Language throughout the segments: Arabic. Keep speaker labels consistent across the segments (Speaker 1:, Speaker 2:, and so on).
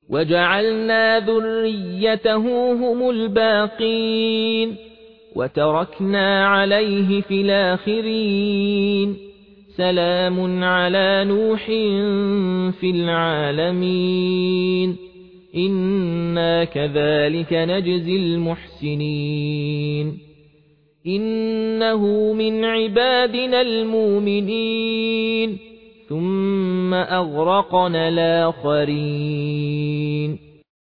Speaker 1: وجعلنا ذريته هم الباقين وتركنا عليه في الآخرين سلام على نوح في العالمين إنا كذلك نجزي المحسنين إنه من عبادنا المؤمنين ثم أغرقنا الآخرين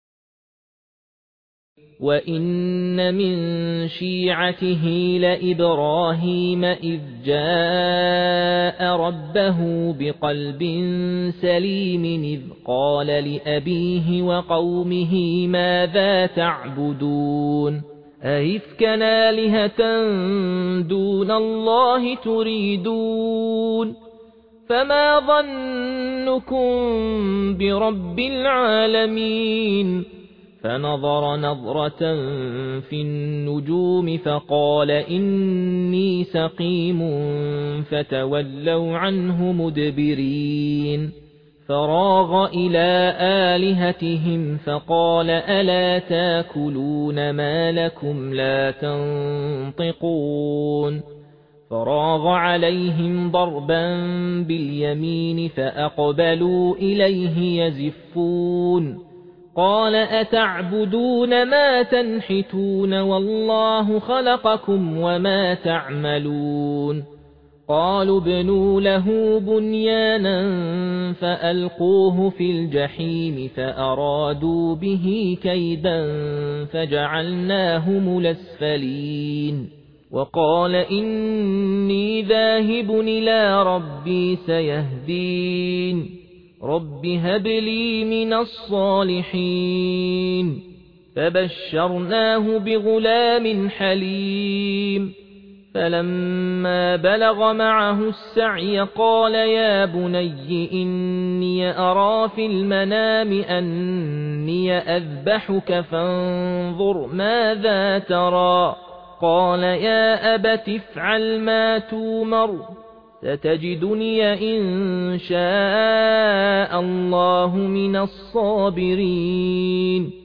Speaker 1: وإن من شيعته لإبراهيم إذ جاء ربه بقلب سليم إذ قال لأبيه وقومه ماذا تعبدون أئفكا آلهة دون الله تريدون فما ظنكم برب العالمين فنظر نظرة في النجوم فقال إني سقيم فتولوا عنه مدبرين فراغ إلى آلهتهم فقال ألا تاكلون ما لكم لا تنطقون فراغ عليهم ضربا باليمين فأقبلوا إليه يزفون قال أتعبدون ما تنحتون والله خلقكم وما تعملون قالوا ابنوا له بنيانا فألقوه في الجحيم فأرادوا به كيدا فجعلناهم الأسفلين وقال إني ذاهب إلى ربي سيهدين رب هب لي من الصالحين فبشرناه بغلام حليم فلما بلغ معه السعي قال يا بني إني أرى في المنام أني أذبحك فانظر ماذا ترى قال يا أبت افعل ما تومر ستجدني إن شاء الله من الصابرين